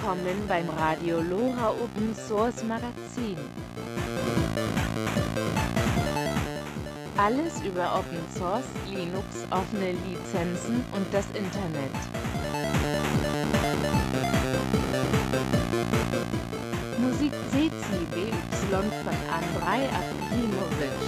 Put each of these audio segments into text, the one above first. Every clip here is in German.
willkommen beim Radio Lora Open Source Magazin. Alles über Open Source, Linux, offene Lizenzen und das Internet. Musik CCBY von Andrei Akimovic.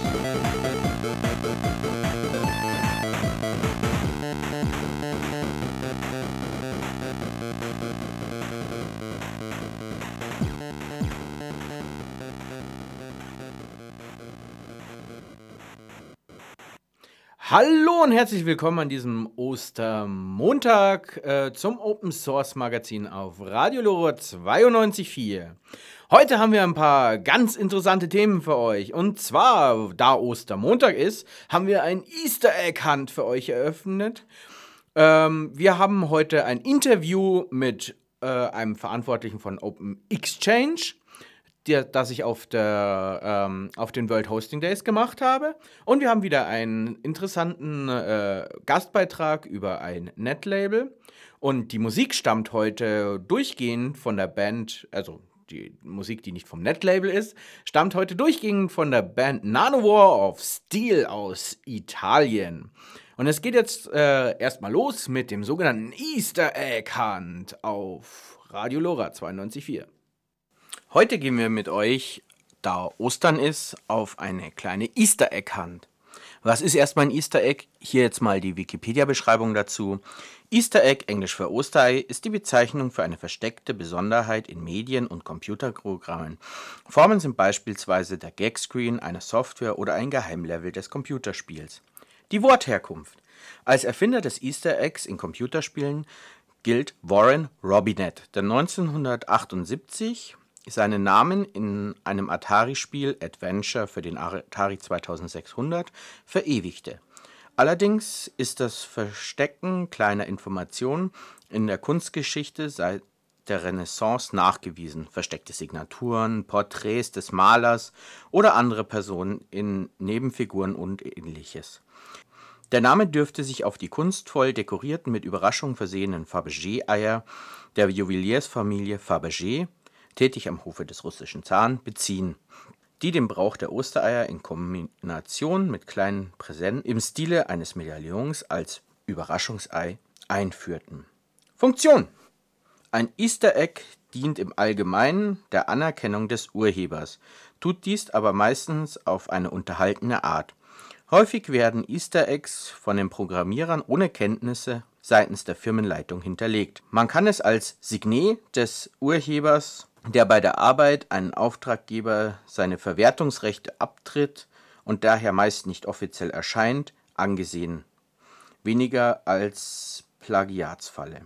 Hallo und herzlich willkommen an diesem Ostermontag zum Open Source Magazin auf Radio Lora 92.4. Heute haben wir ein paar ganz interessante Themen für euch. Und zwar, da Ostermontag ist, haben wir ein Easter Egg Hunt für euch eröffnet. Wir haben heute ein Interview mit einem Verantwortlichen von Open Exchange, das ich auf den World Hosting Days gemacht habe. Und wir haben wieder einen interessanten Gastbeitrag über ein Netlabel. Und die Musik stammt heute durchgehend von der Band, also die Musik, die nicht vom Netlabel ist, stammt heute durchgehend von der Band Nanowar of Steel aus Italien. Und es geht jetzt erstmal los mit dem sogenannten Easter Egg Hunt auf Radio Lora 92.4. Heute gehen wir mit euch, da Ostern ist, auf eine kleine Easter Egg Hunt. Was ist erstmal ein Easter Egg? Hier jetzt mal die Wikipedia-Beschreibung dazu. Easter Egg, englisch für Osterei, ist die Bezeichnung für eine versteckte Besonderheit in Medien- und Computerprogrammen. Formen sind beispielsweise der Gagscreen einer Software oder ein Geheimlevel des Computerspiels. Die Wortherkunft. Als Erfinder des Easter Eggs in Computerspielen gilt Warren Robinet, der 1978 seinen Namen in einem Atari-Spiel Adventure für den Atari 2600 verewigte. Allerdings ist das Verstecken kleiner Informationen in der Kunstgeschichte seit der Renaissance nachgewiesen. Versteckte Signaturen, Porträts des Malers oder andere Personen in Nebenfiguren und ähnliches. Der Name dürfte sich auf die kunstvoll dekorierten, mit Überraschungen versehenen Fabergé-Eier der Juweliersfamilie Fabergé, tätig am Hofe des russischen Zaren, beziehen, die den Brauch der Ostereier in Kombination mit kleinen Präsenten im Stile eines Medaillons als Überraschungsei einführten. Funktion: Ein Easter Egg dient im Allgemeinen der Anerkennung des Urhebers, tut dies aber meistens auf eine unterhaltende Art. Häufig werden Easter Eggs von den Programmierern ohne Kenntnisse seitens der Firmenleitung hinterlegt. Man kann es als Signet des Urhebers, der bei der Arbeit einen Auftraggeber seine Verwertungsrechte abtritt und daher meist nicht offiziell erscheint, angesehen, weniger als Plagiatsfalle.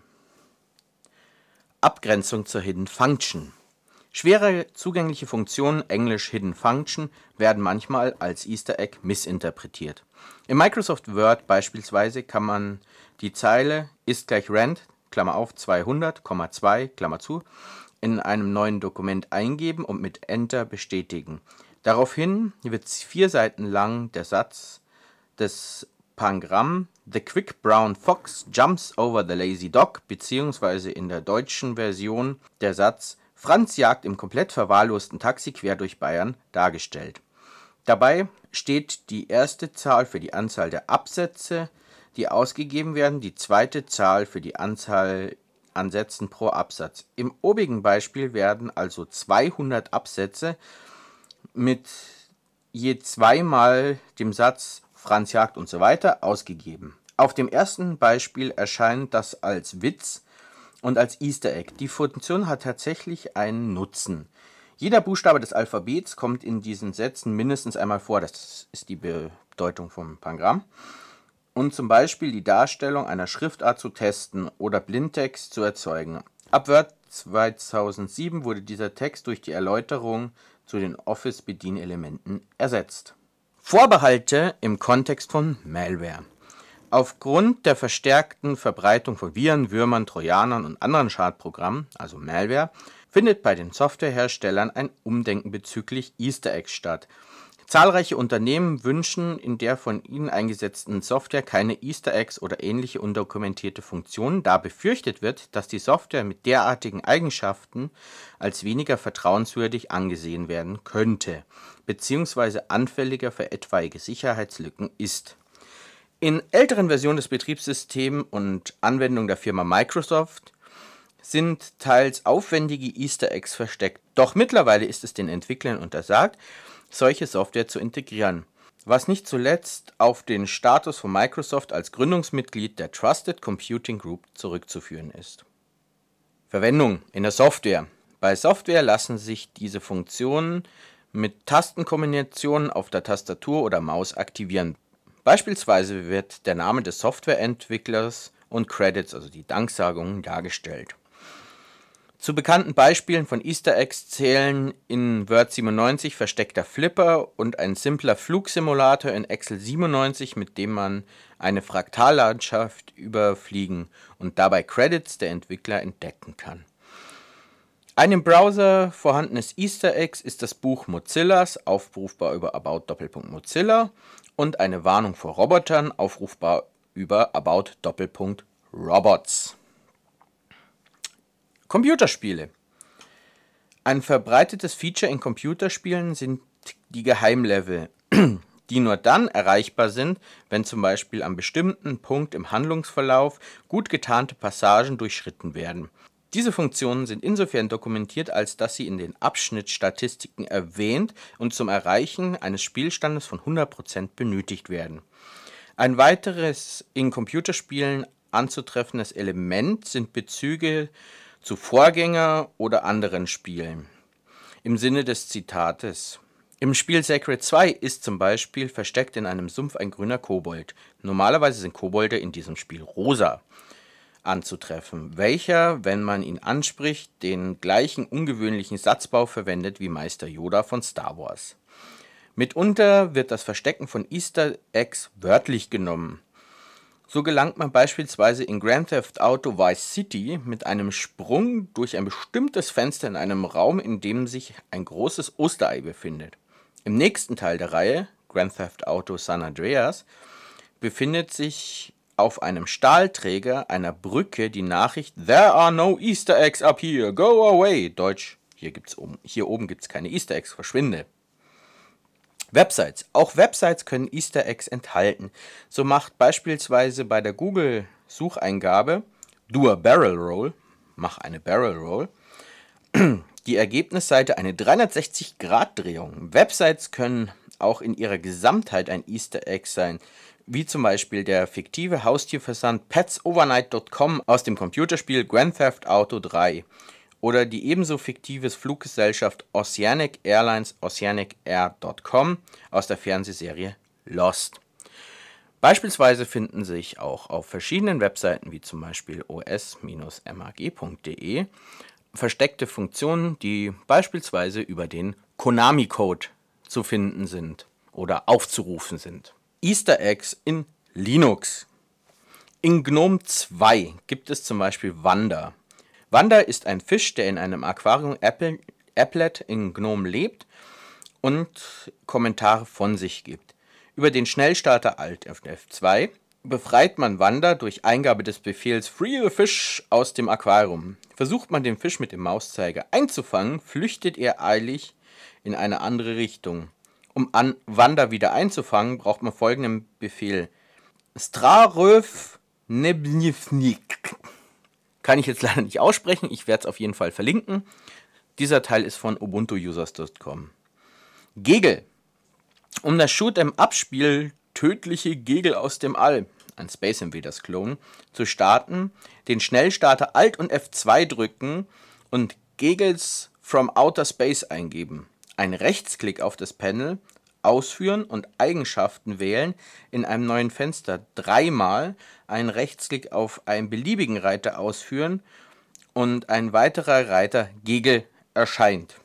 Abgrenzung zur Hidden Function. Schwerer zugängliche Funktionen, englisch Hidden Function, werden manchmal als Easter Egg missinterpretiert. In Microsoft Word beispielsweise kann man die Zeile ist gleich rand, Klammer auf, 200,2, Klammer zu, in einem neuen Dokument eingeben und mit Enter bestätigen. Daraufhin wird 4 Seiten lang der Satz des Pangramm The quick brown fox jumps over the lazy dog bzw. in der deutschen Version der Satz Franz jagt im komplett verwahrlosten Taxi quer durch Bayern dargestellt. Dabei steht die erste Zahl für die Anzahl der Absätze, die ausgegeben werden, die zweite Zahl für die Anzahl an Sätzen pro Absatz. Im obigen Beispiel werden also 200 Absätze mit je zweimal dem Satz Franz jagt und so weiter ausgegeben. Auf dem ersten Beispiel erscheint das als Witz und als Easter Egg. Die Funktion hat tatsächlich einen Nutzen. Jeder Buchstabe des Alphabets kommt in diesen Sätzen mindestens einmal vor. Das ist die Bedeutung vom Pangramm. Und zum Beispiel die Darstellung einer Schriftart zu testen oder Blindtext zu erzeugen. Ab Word 2007 wurde dieser Text durch die Erläuterung zu den Office-Bedienelementen ersetzt. Vorbehalte im Kontext von Malware. Aufgrund der verstärkten Verbreitung von Viren, Würmern, Trojanern und anderen Schadprogrammen, also Malware, findet bei den Softwareherstellern ein Umdenken bezüglich Easter Eggs statt. Zahlreiche Unternehmen wünschen in der von ihnen eingesetzten Software keine Easter Eggs oder ähnliche undokumentierte Funktionen, da befürchtet wird, dass die Software mit derartigen Eigenschaften als weniger vertrauenswürdig angesehen werden könnte, beziehungsweise anfälliger für etwaige Sicherheitslücken ist. In älteren Versionen des Betriebssystems und Anwendungen der Firma Microsoft sind teils aufwendige Easter Eggs versteckt, doch mittlerweile ist es den Entwicklern untersagt, solche Software zu integrieren, was nicht zuletzt auf den Status von Microsoft als Gründungsmitglied der Trusted Computing Group zurückzuführen ist. Verwendung in der Software. Bei Software lassen sich diese Funktionen mit Tastenkombinationen auf der Tastatur oder Maus aktivieren. Beispielsweise wird der Name des Softwareentwicklers und Credits, also die Danksagungen, dargestellt. Zu bekannten Beispielen von Easter Eggs zählen in Word 97 versteckter Flipper und ein simpler Flugsimulator in Excel 97, mit dem man eine Fraktallandschaft überfliegen und dabei Credits der Entwickler entdecken kann. Ein im Browser vorhandenes Easter Egg ist das Buch Mozillas, aufrufbar über about::Mozilla, und eine Warnung vor Robotern, aufrufbar über about::Robots. Computerspiele. Ein verbreitetes Feature in Computerspielen sind die Geheimlevel, die nur dann erreichbar sind, wenn zum Beispiel an bestimmten Punkt im Handlungsverlauf gut getarnte Passagen durchschritten werden. Diese Funktionen sind insofern dokumentiert, als dass sie in den Abschnittsstatistiken erwähnt und zum Erreichen eines Spielstandes von 100% benötigt werden. Ein weiteres in Computerspielen anzutreffendes Element sind Bezüge zu Vorgänger- oder anderen Spielen. Im Sinne des Zitates: Im Spiel Sacred 2 ist zum Beispiel versteckt in einem Sumpf ein grüner Kobold. Normalerweise sind Kobolde in diesem Spiel rosa anzutreffen, welcher, wenn man ihn anspricht, den gleichen ungewöhnlichen Satzbau verwendet wie Meister Yoda von Star Wars. Mitunter wird das Verstecken von Easter Eggs wörtlich genommen. So gelangt man beispielsweise in Grand Theft Auto Vice City mit einem Sprung durch ein bestimmtes Fenster in einem Raum, in dem sich ein großes Osterei befindet. Im nächsten Teil der Reihe, Grand Theft Auto San Andreas, befindet sich auf einem Stahlträger einer Brücke die Nachricht "There are no Easter Eggs up here, go away!" Deutsch: hier oben gibt's keine Easter Eggs, verschwinde. Websites. Auch Websites können Easter Eggs enthalten. So macht beispielsweise bei der Google-Sucheingabe "Do a Barrel Roll", mach eine Barrel Roll, die Ergebnisseite eine 360-Grad-Drehung. Websites können auch in ihrer Gesamtheit ein Easter Egg sein, wie zum Beispiel der fiktive Haustierversand petsovernight.com aus dem Computerspiel Grand Theft Auto 3 oder die ebenso fiktive Fluggesellschaft Oceanic Airlines oceanicair.com aus der Fernsehserie Lost. Beispielsweise finden sich auch auf verschiedenen Webseiten wie zum Beispiel os-mag.de versteckte Funktionen, die beispielsweise über den Konami-Code zu finden sind oder aufzurufen sind. Easter Eggs in Linux. In GNOME 2 gibt es zum Beispiel Wanda. Wanda ist ein Fisch, der in einem Aquarium-Applet in GNOME lebt und Kommentare von sich gibt. Über den Schnellstarter Alt F2 befreit man Wanda durch Eingabe des Befehls "Free the Fish" aus dem Aquarium. Versucht man den Fisch mit dem Mauszeiger einzufangen, flüchtet er eilig in eine andere Richtung. Um Wanda wieder einzufangen, braucht man folgenden Befehl: Straröv Nebnivnik. Kann ich jetzt leider nicht aussprechen, ich werde es auf jeden Fall verlinken. Dieser Teil ist von ubuntuusers.com. Gegel. Um das Shoot'em-up-Spiel Tödliche Gegel aus dem All, ein Space Invaders Klon, zu starten, den Schnellstarter Alt und F2 drücken und Gegels from Outer Space eingeben. Ein Rechtsklick auf das Panel, ausführen und Eigenschaften wählen, in einem neuen Fenster dreimal einen Rechtsklick auf einen beliebigen Reiter ausführen und ein weiterer Reiter Gegel erscheint.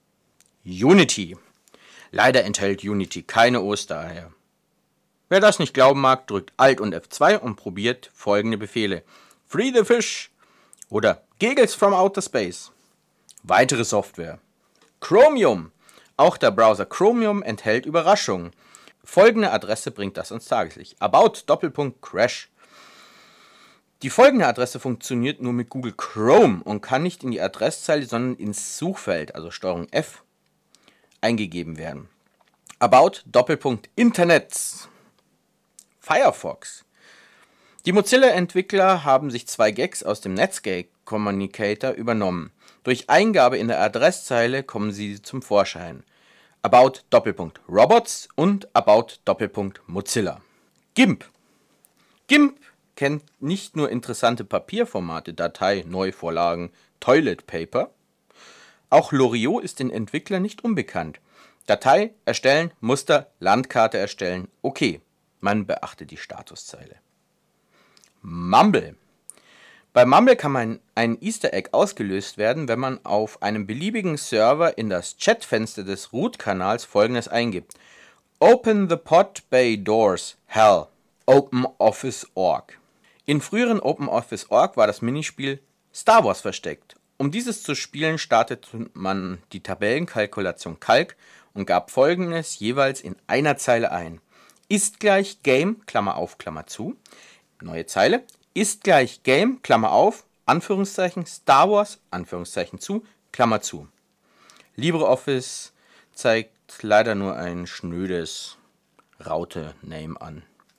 Unity. Leider enthält Unity keine Ostereier. Wer das nicht glauben mag, drückt Alt und F2 und probiert folgende Befehle: Free the Fish oder Gegels from Outer Space. Weitere Software. Chromium. Auch der Browser Chromium enthält Überraschungen. Folgende Adresse bringt das ans Tageslicht. About:/Crash. Die folgende Adresse funktioniert nur mit Google Chrome und kann nicht in die Adresszeile, sondern ins Suchfeld, also Steuerung F, eingegeben werden. About:/Internets. Firefox. Die Mozilla-Entwickler haben sich 2 Gags aus dem Netscape Communicator übernommen. Durch Eingabe in der Adresszeile kommen sie zum Vorschein. About:/Robots und About:/Mozilla. GIMP. GIMP kennt nicht nur interessante Papierformate, Datei, Neuvorlagen, Toilet Paper. Auch Loriot ist den Entwicklern nicht unbekannt. Datei erstellen, Muster, Landkarte erstellen, okay. Man beachte die Statuszeile. Mumble. Bei Mumble kann ein Easter Egg ausgelöst werden, wenn man auf einem beliebigen Server in das Chatfenster des Root-Kanals folgendes eingibt. Open the pod bay doors, hell, OpenOffice.org. In früheren OpenOffice.org war das Minispiel Star Wars versteckt. Um dieses zu spielen, startete man die Tabellenkalkulation Calc und gab folgendes jeweils in einer Zeile ein. Ist gleich Game, Klammer auf, Klammer zu. Neue Zeile. Ist gleich Game, Klammer auf, Anführungszeichen, Star Wars, Anführungszeichen zu, Klammer zu. LibreOffice zeigt leider nur ein schnödes Raute-Name an.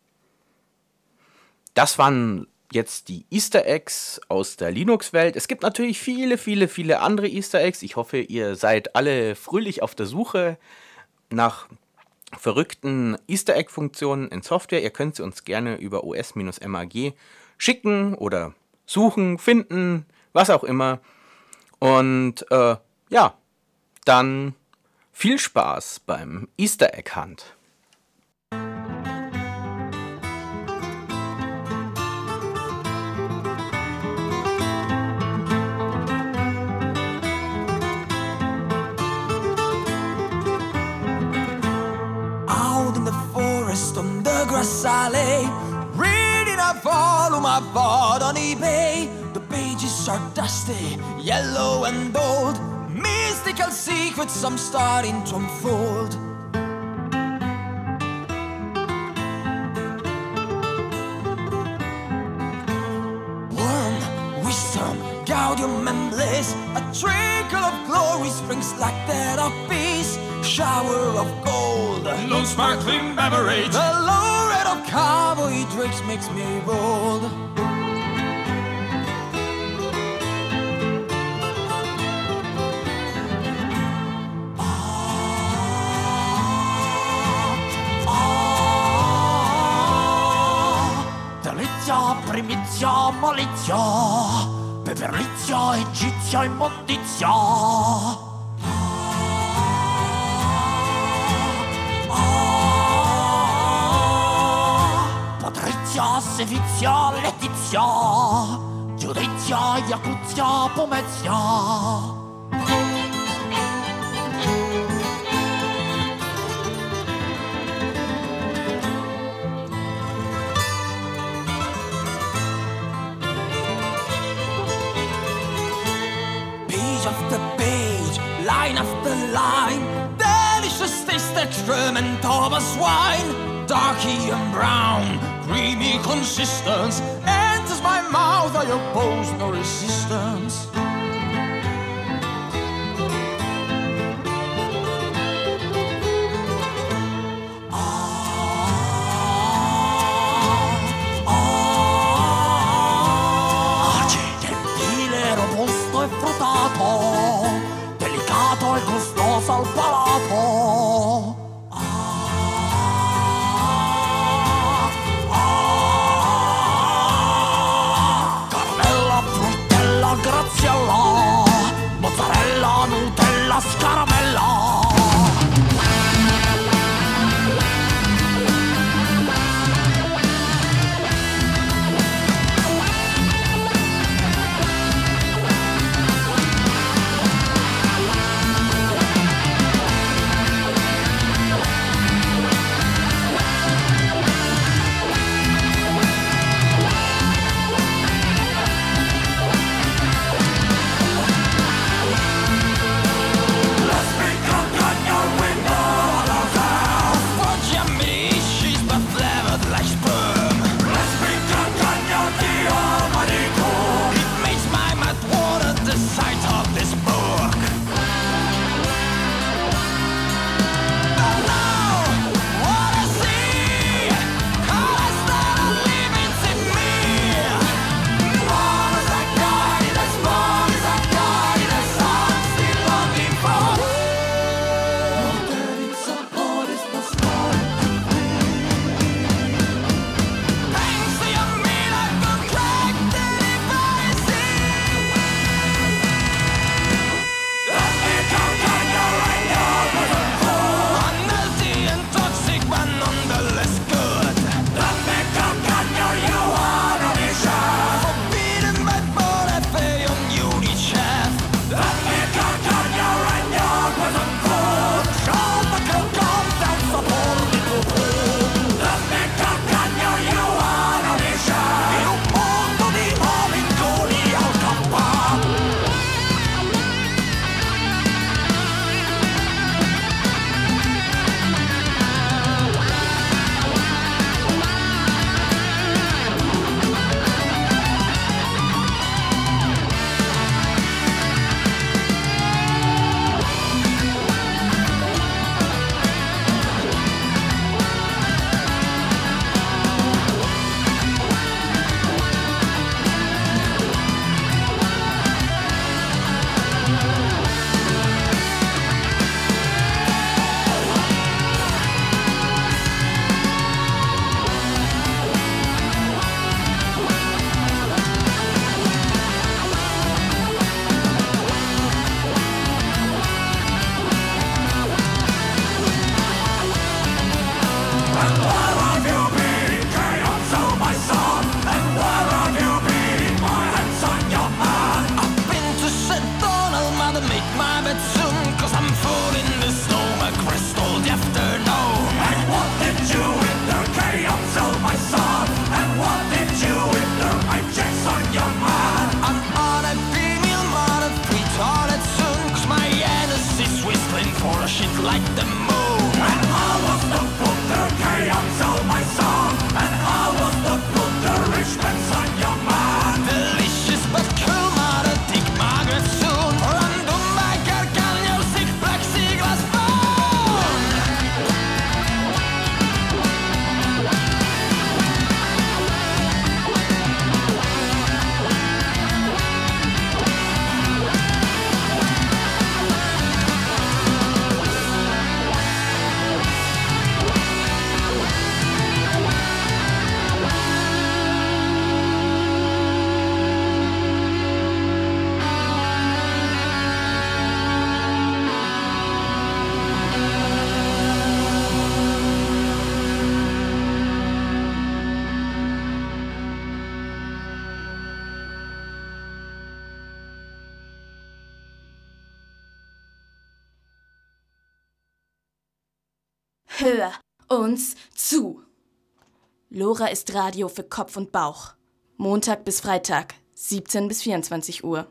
Das waren jetzt die Easter Eggs aus der Linux-Welt. Es gibt natürlich viele andere Easter Eggs. Ich hoffe, ihr seid alle fröhlich auf der Suche nach verrückten Easter Egg-Funktionen in Software. Ihr könnt sie uns gerne über os-mag schicken oder suchen, finden, was auch immer. Und dann viel Spaß beim Easter Egg Hunt. On the grass alley, reading a volume I bought on eBay. The pages are dusty, yellow and old. Mystical secrets I'm starting to unfold. Warm wisdom, gaudium and bliss. A trickle of glory springs like that of peace. Shower of gold, no sparkling beverage. The low red of cowboy drinks makes me bold. Delizia, primizia, malizia, peperizia, egizia, immondizia. Sevizia, Letizia, Giudizia, Iacuzia, Pomezia. Page after page, line after line, delicious taste excrement of a swine. Darky and brown, creamy consistence enters my mouth, I oppose no resistance. Gentile, robusto e fruttato, delicato e gustoso al palato. Graziella, mozzarella, Nutella, scaramella. my bed soon, 'cause I'm falling the snow, a crystal afternoon. And what did you in the chaos of my son? And what did you in the hijacks on your man? I'm on a female model, retarded soon, 'cause my anus is whistling for a shit like the moon. And how was the put the chaos of my son? And how was the put the rich man's on your man? Delicious but cool model, dick Margaret soon. Random biker, can you see plexiglass bone? Hör uns zu. Lora ist Radio für Kopf und Bauch. Montag bis Freitag, 17 bis 24 Uhr.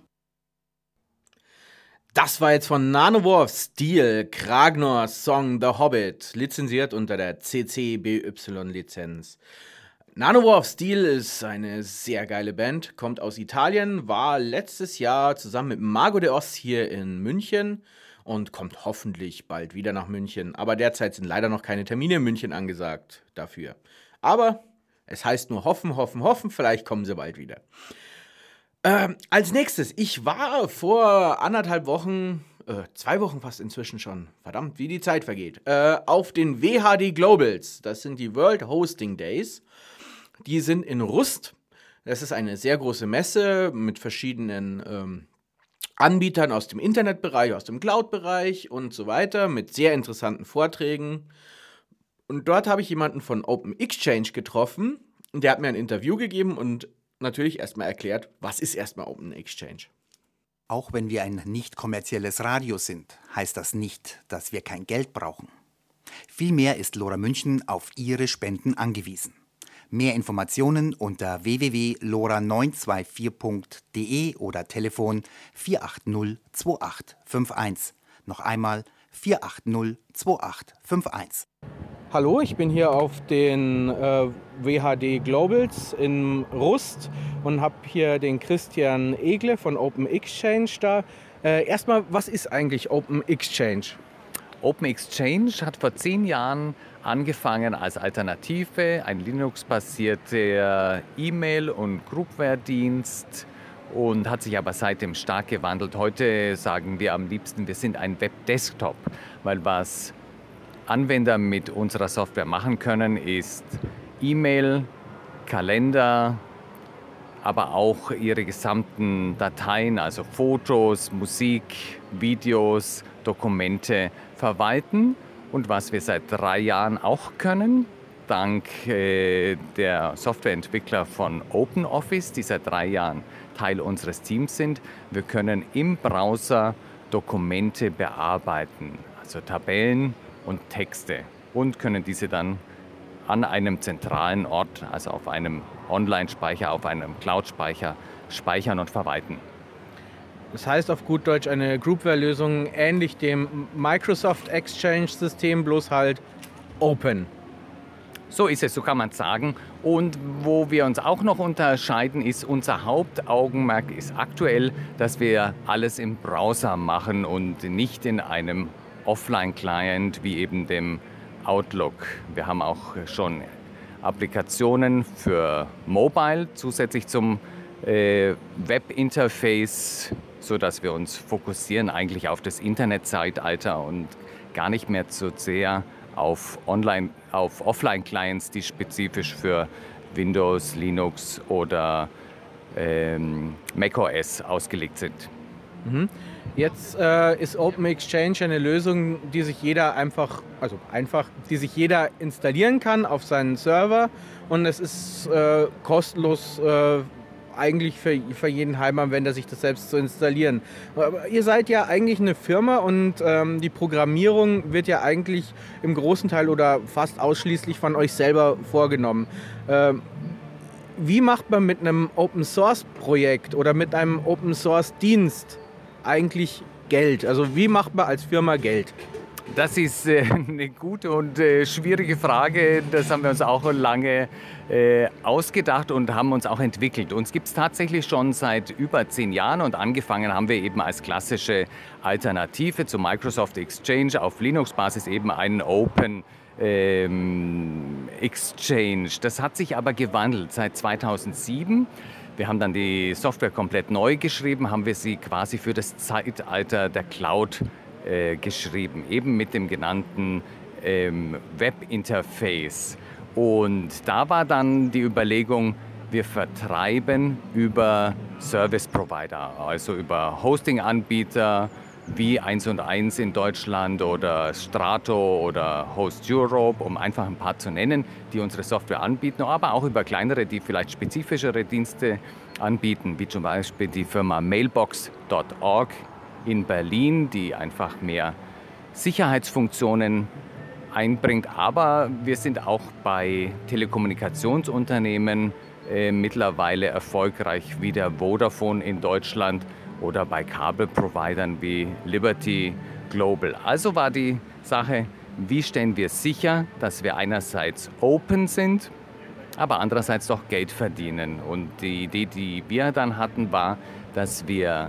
Das war jetzt von Nanowar of Steel, Kragnors Song The Hobbit, lizenziert unter der CC BY-Lizenz. Nanowar of Steel ist eine sehr geile Band, kommt aus Italien, war letztes Jahr zusammen mit Mago de Oz hier in München und kommt hoffentlich bald wieder nach München. Aber derzeit sind leider noch keine Termine in München angesagt dafür. Aber es heißt nur hoffen, hoffen, hoffen, vielleicht kommen sie bald wieder. Als nächstes, ich war vor 1,5 Wochen, 2 Wochen fast inzwischen schon, verdammt, wie die Zeit vergeht, auf den WHD Globals. Das sind die World Hosting Days. Die sind in Rust. Das ist eine sehr große Messe mit verschiedenen Anbietern aus dem Internetbereich, aus dem Cloud-Bereich und so weiter, mit sehr interessanten Vorträgen. Und dort habe ich jemanden von Open Exchange getroffen. Der hat mir ein Interview gegeben und natürlich erstmal erklärt, was ist erstmal Open Exchange. Auch wenn wir ein nicht kommerzielles Radio sind, heißt das nicht, dass wir kein Geld brauchen. Vielmehr ist Lora München auf Ihre Spenden angewiesen. Mehr Informationen unter www.lora924.de oder Telefon 480 2851. Noch einmal 480 2851. Hallo, ich bin hier auf den WHD Globals in Rust und habe hier den Christian Egle von Open Exchange da. Erstmal, was ist eigentlich Open Exchange? Open Exchange hat vor 10 Jahren angefangen als Alternative, ein Linux-basierter E-Mail- und Groupware-Dienst und hat sich aber seitdem stark gewandelt. Heute sagen wir am liebsten, wir sind ein Web-Desktop, weil was Anwender mit unserer Software machen können, ist E-Mail, Kalender, aber auch ihre gesamten Dateien, also Fotos, Musik, Videos, Dokumente verwalten. Und was wir seit 3 Jahren auch können, dank der Softwareentwickler von OpenOffice, die seit 3 Jahren Teil unseres Teams sind, wir können im Browser Dokumente bearbeiten, also Tabellen und Texte, und können diese dann an einem zentralen Ort, also auf einem Online-Speicher, auf einem Cloud-Speicher speichern und verwalten. Das heißt auf gut Deutsch eine Groupware-Lösung ähnlich dem Microsoft Exchange-System, bloß halt open. So ist es, so kann man sagen. Und wo wir uns auch noch unterscheiden, ist unser Hauptaugenmerk ist aktuell, dass wir alles im Browser machen und nicht in einem Offline-Client wie eben dem Outlook. Wir haben auch schon Applikationen für Mobile zusätzlich zum Web-Interface, sodass wir uns fokussieren eigentlich auf das Internetzeitalter und gar nicht mehr so sehr auf Offline-Clients, die spezifisch für Windows, Linux oder macOS ausgelegt sind. Jetzt ist Open Exchange eine Lösung, die sich jeder die sich jeder installieren kann auf seinen Server, und es ist kostenlos eigentlich für jeden Heimanwender, sich das selbst zu installieren. Aber ihr seid ja eigentlich eine Firma und die Programmierung wird ja eigentlich im großen Teil oder fast ausschließlich von euch selber vorgenommen. Wie macht man mit einem Open-Source-Projekt oder mit einem Open-Source-Dienst eigentlich Geld? Also wie macht man als Firma Geld? Das ist eine gute und schwierige Frage. Das haben wir uns auch lange ausgedacht und haben uns auch entwickelt. Uns gibt es tatsächlich schon seit über 10 Jahren und angefangen haben wir eben als klassische Alternative zu Microsoft Exchange auf Linux-Basis eben einen Open Exchange. Das hat sich aber gewandelt seit 2007. Wir haben dann die Software komplett neu geschrieben, haben wir sie quasi für das Zeitalter der Cloud geschrieben, eben mit dem genannten Webinterface. Und da war dann die Überlegung, wir vertreiben über Service Provider, also über Hosting-Anbieter wie 1&1 in Deutschland oder Strato oder Host Europe, um einfach ein paar zu nennen, die unsere Software anbieten, aber auch über kleinere, die vielleicht spezifischere Dienste anbieten, wie zum Beispiel die Firma Mailbox.org in Berlin, die einfach mehr Sicherheitsfunktionen einbringt. Aber wir sind auch bei Telekommunikationsunternehmen mittlerweile erfolgreich wie der Vodafone in Deutschland oder bei Kabelprovidern wie Liberty Global. Also war die Sache, wie stellen wir sicher, dass wir einerseits open sind, aber andererseits doch Geld verdienen. Und die Idee, die wir dann hatten, war, dass wir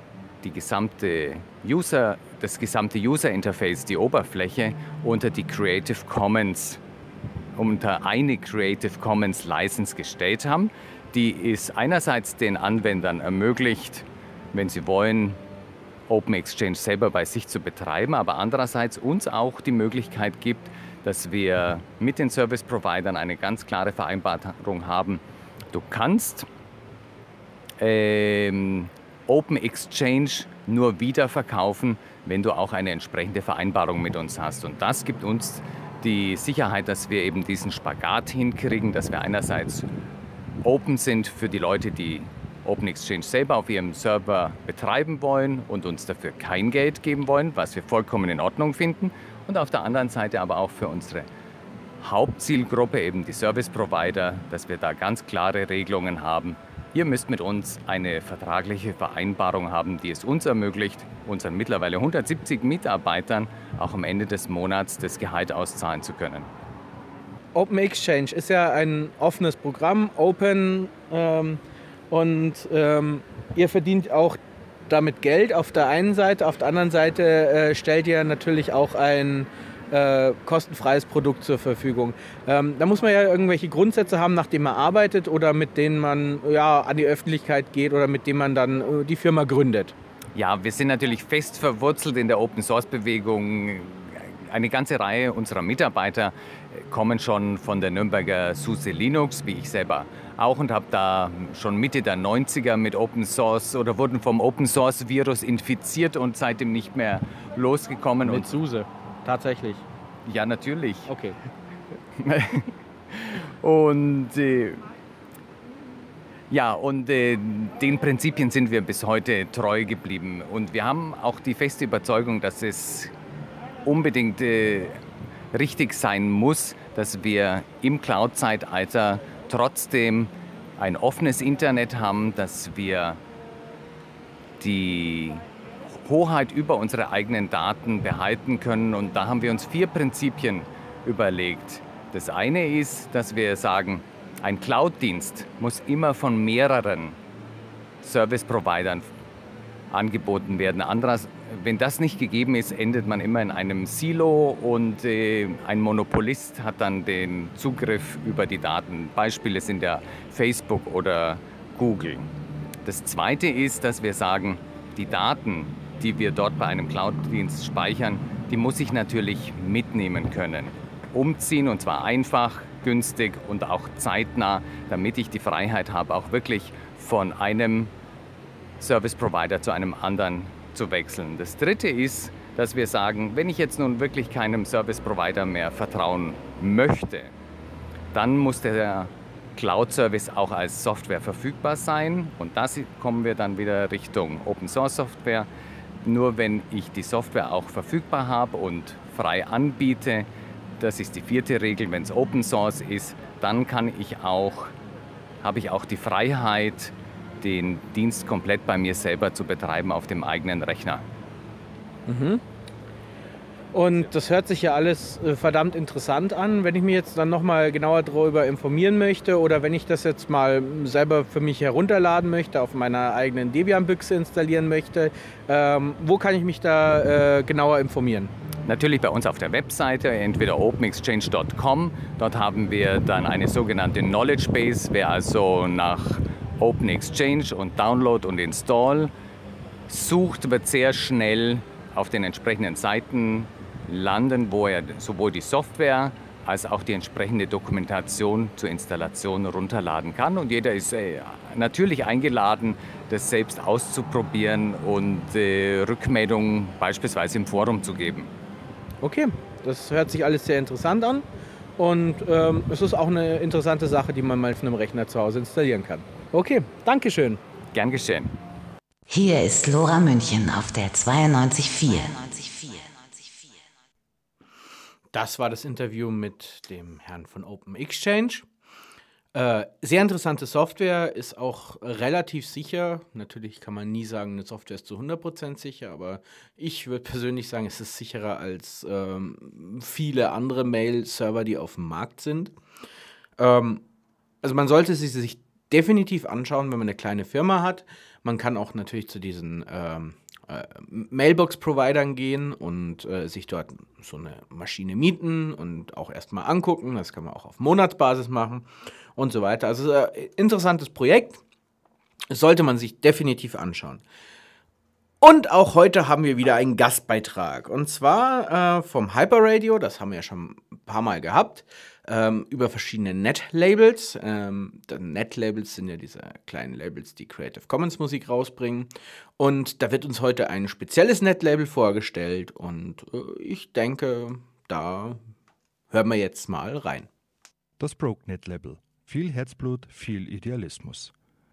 das gesamte User-Interface, die Oberfläche, unter die Creative Commons, unter eine Creative Commons License gestellt haben. Die ist einerseits den Anwendern ermöglicht, wenn sie wollen, Open Exchange selber bei sich zu betreiben, aber andererseits uns auch die Möglichkeit gibt, dass wir mit den Service-Providern eine ganz klare Vereinbarung haben. Du kannst Open Exchange nur wieder verkaufen, wenn du auch eine entsprechende Vereinbarung mit uns hast. Und das gibt uns die Sicherheit, dass wir eben diesen Spagat hinkriegen, dass wir einerseits open sind für die Leute, die Open Exchange selber auf ihrem Server betreiben wollen und uns dafür kein Geld geben wollen, was wir vollkommen in Ordnung finden. Und auf der anderen Seite aber auch für unsere Hauptzielgruppe, eben die Service Provider, dass wir da ganz klare Regelungen haben. Ihr müsst mit uns eine vertragliche Vereinbarung haben, die es uns ermöglicht, unseren mittlerweile 170 Mitarbeitern auch am Ende des Monats das Gehalt auszahlen zu können. Open Exchange ist ja ein offenes Programm, Open, und ihr verdient auch damit Geld auf der einen Seite. Auf der anderen Seite stellt ihr natürlich auch ein kostenfreies Produkt zur Verfügung. Da muss man ja irgendwelche Grundsätze haben, nach denen man arbeitet oder mit denen man an die Öffentlichkeit geht oder mit denen man dann die Firma gründet. Ja, wir sind natürlich fest verwurzelt in der Open-Source-Bewegung. Eine ganze Reihe unserer Mitarbeiter kommen schon von der Nürnberger SUSE Linux, wie ich selber auch, und habe da schon Mitte der 90er mit Open Source oder wurden vom Open Source Virus infiziert und seitdem nicht mehr losgekommen. Mit SUSE? Tatsächlich? Ja, natürlich. Okay. Und den Prinzipien sind wir bis heute treu geblieben. Und wir haben auch die feste Überzeugung, dass es unbedingt richtig sein muss, dass wir im Cloud-Zeitalter trotzdem ein offenes Internet haben, dass wir die Hoheit über unsere eigenen Daten behalten können. Und da haben wir uns 4 Prinzipien überlegt. Das eine ist, dass wir sagen, ein Cloud-Dienst muss immer von mehreren Service-Providern angeboten werden. Andererseits, wenn das nicht gegeben ist, endet man immer in einem Silo und ein Monopolist hat dann den Zugriff über die Daten. Beispiele sind ja Facebook oder Google. Das zweite ist, dass wir sagen, die Daten, die wir dort bei einem Cloud-Dienst speichern, die muss ich natürlich mitnehmen können. Umziehen, und zwar einfach, günstig und auch zeitnah, damit ich die Freiheit habe, auch wirklich von einem Service-Provider zu einem anderen zu wechseln. Das dritte ist, dass wir sagen, wenn ich jetzt nun wirklich keinem Service-Provider mehr vertrauen möchte, dann muss der Cloud-Service auch als Software verfügbar sein. Und da kommen wir dann wieder Richtung Open-Source-Software. Nur wenn ich die Software auch verfügbar habe und frei anbiete, das ist die 4. Regel, wenn es Open Source ist, dann habe ich auch die Freiheit, den Dienst komplett bei mir selber zu betreiben auf dem eigenen Rechner. Und das hört sich ja alles verdammt interessant an. Wenn ich mich jetzt dann nochmal genauer darüber informieren möchte oder wenn ich das jetzt mal selber für mich herunterladen möchte, auf meiner eigenen Debian-Büchse installieren möchte, wo kann ich mich da genauer informieren? Natürlich bei uns auf der Webseite, entweder openexchange.com. Dort haben wir dann eine sogenannte Knowledge Base. Wer also nach Open Exchange und Download und Install sucht, wird sehr schnell auf den entsprechenden Seiten landen, wo er sowohl die Software als auch die entsprechende Dokumentation zur Installation runterladen kann. Und jeder ist natürlich eingeladen, das selbst auszuprobieren und Rückmeldungen beispielsweise im Forum zu geben. Okay, das hört sich alles sehr interessant an und es ist auch eine interessante Sache, die man mal auf einem Rechner zu Hause installieren kann. Okay, Dankeschön. Gern geschehen. Hier ist Lora München auf der 92.4. Das war das Interview mit dem Herrn von Open Exchange. Sehr interessante Software, ist auch relativ sicher. Natürlich kann man nie sagen, eine Software ist zu 100% sicher, aber ich würde persönlich sagen, es ist sicherer als viele andere Mail-Server, die auf dem Markt sind. Also man sollte sie sich definitiv anschauen, wenn man eine kleine Firma hat. Man kann auch natürlich zu diesen Mailbox-Providern gehen und sich dort so eine Maschine mieten und auch erstmal angucken. Das kann man auch auf Monatsbasis machen und so weiter. Also interessantes Projekt. Das sollte man sich definitiv anschauen. Und auch heute haben wir wieder einen Gastbeitrag. Und zwar vom Hyperradio, das haben wir ja schon ein paar Mal gehabt, über verschiedene Netlabels. Netlabels sind ja diese kleinen Labels, die Creative Commons Musik rausbringen. Und da wird uns heute ein spezielles Netlabel vorgestellt. Und ich denke, da hören wir jetzt mal rein. Das Broke Netlabel. Viel Herzblut, viel Idealismus.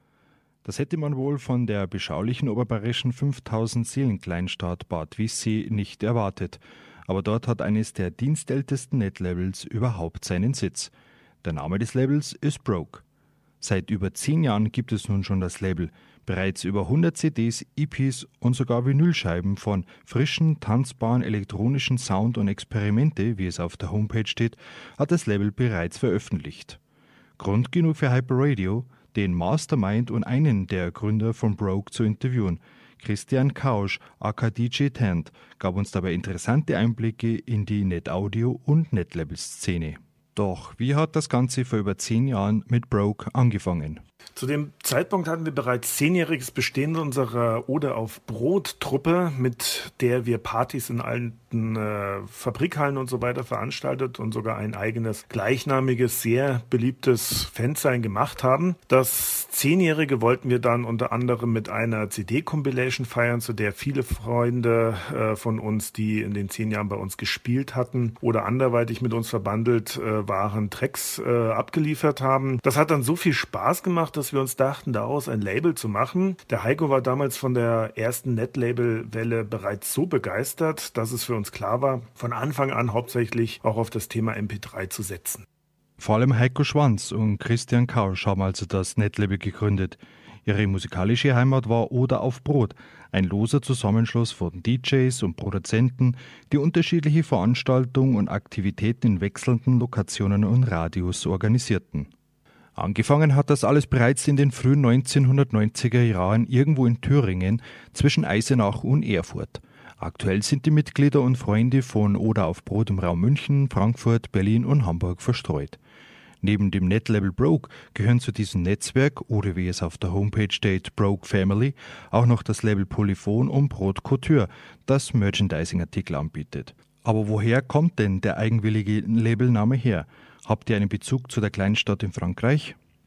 Das hätte man wohl von der beschaulichen oberbayerischen 5000 Seelen-Kleinstadt Bad Wiessee nicht erwartet. Aber dort hat eines der dienstältesten Netlabels überhaupt seinen Sitz. Der Name des Labels ist Broke. Seit über 10 Jahren gibt es nun schon das Label. Bereits über 100 CDs, EPs und sogar Vinylscheiben von frischen, tanzbaren elektronischen Sound und Experimente, wie es auf der Homepage steht, hat das Label bereits veröffentlicht. Grund genug für Hyperradio, den Mastermind und einen der Gründer von Broke zu interviewen. Christian Kausch, aka DJ Tent, gab uns dabei interessante Einblicke in die Netaudio- und Netlabel-Szene. Doch wie hat das Ganze vor über 10 Jahren mit Broke angefangen? Zu dem Zeitpunkt hatten wir bereits 10-jähriges Bestehen unserer Ode auf Brot-Truppe, mit der wir Partys in alten Fabrikhallen und so weiter veranstaltet und sogar ein eigenes gleichnamiges, sehr beliebtes Fansign gemacht haben. Das 10-jährige wollten wir dann unter anderem mit einer CD-Compilation feiern, zu der viele Freunde von uns, die in den 10 Jahren bei uns gespielt hatten oder anderweitig mit uns verbandelt waren, Tracks abgeliefert haben. Das hat dann so viel Spaß gemacht, dass wir uns dachten, daraus ein Label zu machen. Der Heiko war damals von der ersten Netlabel-Welle bereits so begeistert, dass es für uns klar war, von Anfang an hauptsächlich auch auf das Thema MP3 zu setzen. Vor allem Heiko Schwanz und Christian Kausch haben also das Netlabel gegründet. Ihre musikalische Heimat war Oder auf Brot, ein loser Zusammenschluss von DJs und Produzenten, die unterschiedliche Veranstaltungen und Aktivitäten in wechselnden Lokationen und Radios organisierten. Angefangen hat das alles bereits in den frühen 1990er Jahren irgendwo in Thüringen zwischen Eisenach und Erfurt. Aktuell sind die Mitglieder und Freunde von Oder auf Brot im Raum München, Frankfurt, Berlin und Hamburg verstreut. Neben dem Netlabel Broke gehören zu diesem Netzwerk, oder wie es auf der Homepage steht, Broke Family, auch noch das Label Polyphon und Brot Couture, das Merchandising-Artikel anbietet. Aber woher kommt denn der eigenwillige Labelname her? Habt ihr einen Bezug zu der Kleinstadt in Frankreich?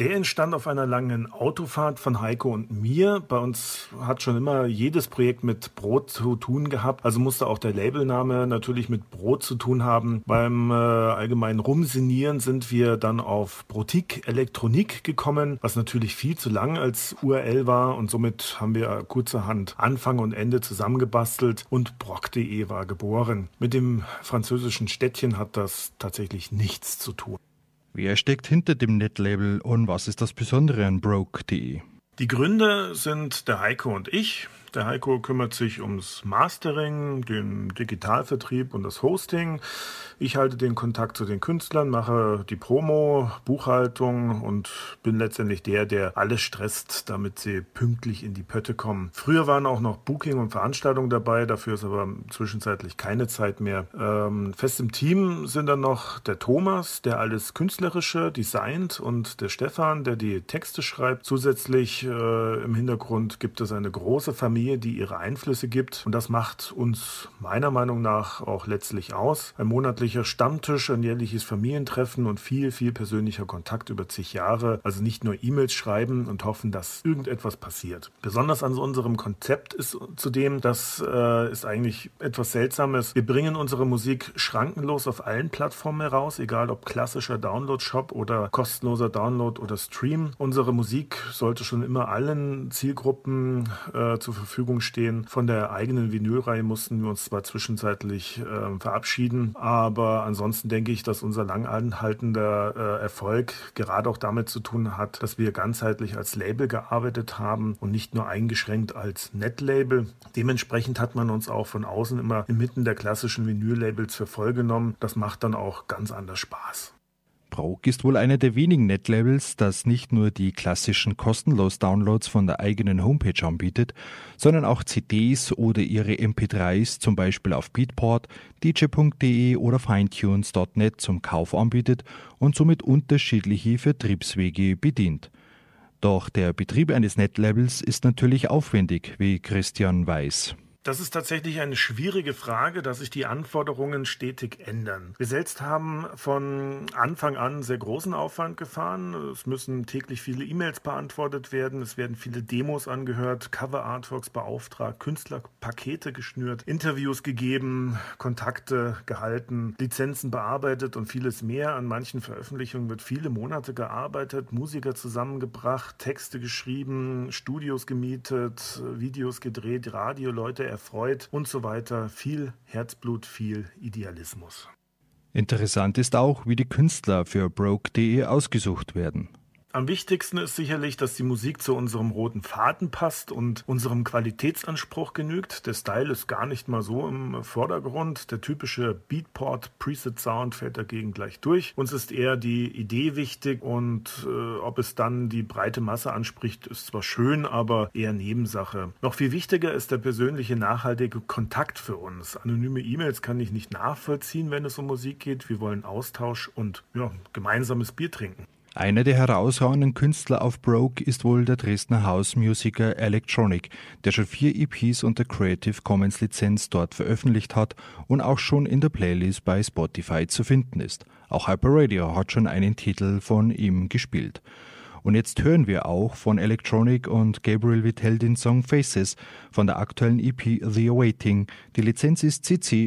Der entstand auf einer langen Autofahrt von Heiko und mir. Bei uns hat schon immer jedes Projekt mit Brot zu tun gehabt. Also musste auch der Labelname natürlich mit Brot zu tun haben. Beim allgemeinen Rumsinieren sind wir dann auf Brotique Elektronik gekommen, was natürlich viel zu lang als URL war. Und somit haben wir kurzerhand Anfang und Ende zusammengebastelt und brock.de war geboren. Mit dem französischen Städtchen hat das tatsächlich nichts zu tun. Wer steckt hinter dem Netlabel und was ist das Besondere an brock.de? Die Gründer sind der Heiko und ich. Der Heiko kümmert sich ums Mastering, den Digitalvertrieb und das Hosting. Ich halte den Kontakt zu den Künstlern, mache die Promo, Buchhaltung und bin letztendlich der alles stresst, damit sie pünktlich in die Pötte kommen. Früher waren auch noch Booking und Veranstaltungen dabei, dafür ist aber zwischenzeitlich keine Zeit mehr. Fest im Team sind dann noch der Thomas, der alles Künstlerische designt und der Stefan, der die Texte schreibt. Zusätzlich im Hintergrund gibt es eine große Familie, die ihre Einflüsse gibt. Und das macht uns meiner Meinung nach auch letztlich aus. Ein monatlicher Stammtisch, ein jährliches Familientreffen und viel persönlicher Kontakt über zig Jahre. Also nicht nur E-Mails schreiben und hoffen, dass irgendetwas passiert. Besonders an unserem Konzept ist zudem, das ist eigentlich etwas Seltsames. Wir bringen unsere Musik schrankenlos auf allen Plattformen heraus, egal ob klassischer Download-Shop oder kostenloser Download oder Stream. Unsere Musik sollte schon immer allen Zielgruppen zur Verfügung stehen. Von der eigenen Vinylreihe mussten wir uns zwar zwischenzeitlich verabschieden, aber ansonsten denke ich, dass unser lang anhaltender Erfolg gerade auch damit zu tun hat, dass wir ganzheitlich als Label gearbeitet haben und nicht nur eingeschränkt als Netlabel. Dementsprechend hat man uns auch von außen immer inmitten der klassischen Vinyl-Labels für voll genommen. Das macht dann auch ganz anders Spaß. Brock ist wohl einer der wenigen Netlabels, das nicht nur die klassischen kostenlos Downloads von der eigenen Homepage anbietet, sondern auch CDs oder ihre MP3s zum Beispiel auf Beatport, dj.de oder finetunes.net zum Kauf anbietet und somit unterschiedliche Vertriebswege bedient. Doch der Betrieb eines Netlabels ist natürlich aufwendig, wie Christian weiß. Das ist tatsächlich eine schwierige Frage, da sich die Anforderungen stetig ändern. Wir selbst haben von Anfang an sehr großen Aufwand gefahren. Es müssen täglich viele E-Mails beantwortet werden. Es werden viele Demos angehört, Cover-Artworks beauftragt, Künstlerpakete geschnürt, Interviews gegeben, Kontakte gehalten, Lizenzen bearbeitet und vieles mehr. An manchen Veröffentlichungen wird viele Monate gearbeitet, Musiker zusammengebracht, Texte geschrieben, Studios gemietet, Videos gedreht, Radioleute erfreut und so weiter. Viel Herzblut, viel Idealismus. Interessant ist auch, wie die Künstler für brock.de ausgesucht werden. Am wichtigsten ist sicherlich, dass die Musik zu unserem roten Faden passt und unserem Qualitätsanspruch genügt. Der Style ist gar nicht mal so im Vordergrund. Der typische Beatport-Preset-Sound fällt dagegen gleich durch. Uns ist eher die Idee wichtig und ob es dann die breite Masse anspricht, ist zwar schön, aber eher Nebensache. Noch viel wichtiger ist der persönliche, nachhaltige Kontakt für uns. Anonyme E-Mails kann ich nicht nachvollziehen, wenn es um Musik geht. Wir wollen Austausch und gemeinsames Bier trinken. Einer der herausragenden Künstler auf Brock ist wohl der Dresdner Hausmusiker Electronic, der schon 4 EPs unter Creative Commons Lizenz dort veröffentlicht hat und auch schon in der Playlist bei Spotify zu finden ist. Auch Hyperradio hat schon einen Titel von ihm gespielt. Und jetzt hören wir auch von Electronic und Gabriel Vittel den Song Faces von der aktuellen EP The Awaiting. Die Lizenz ist CC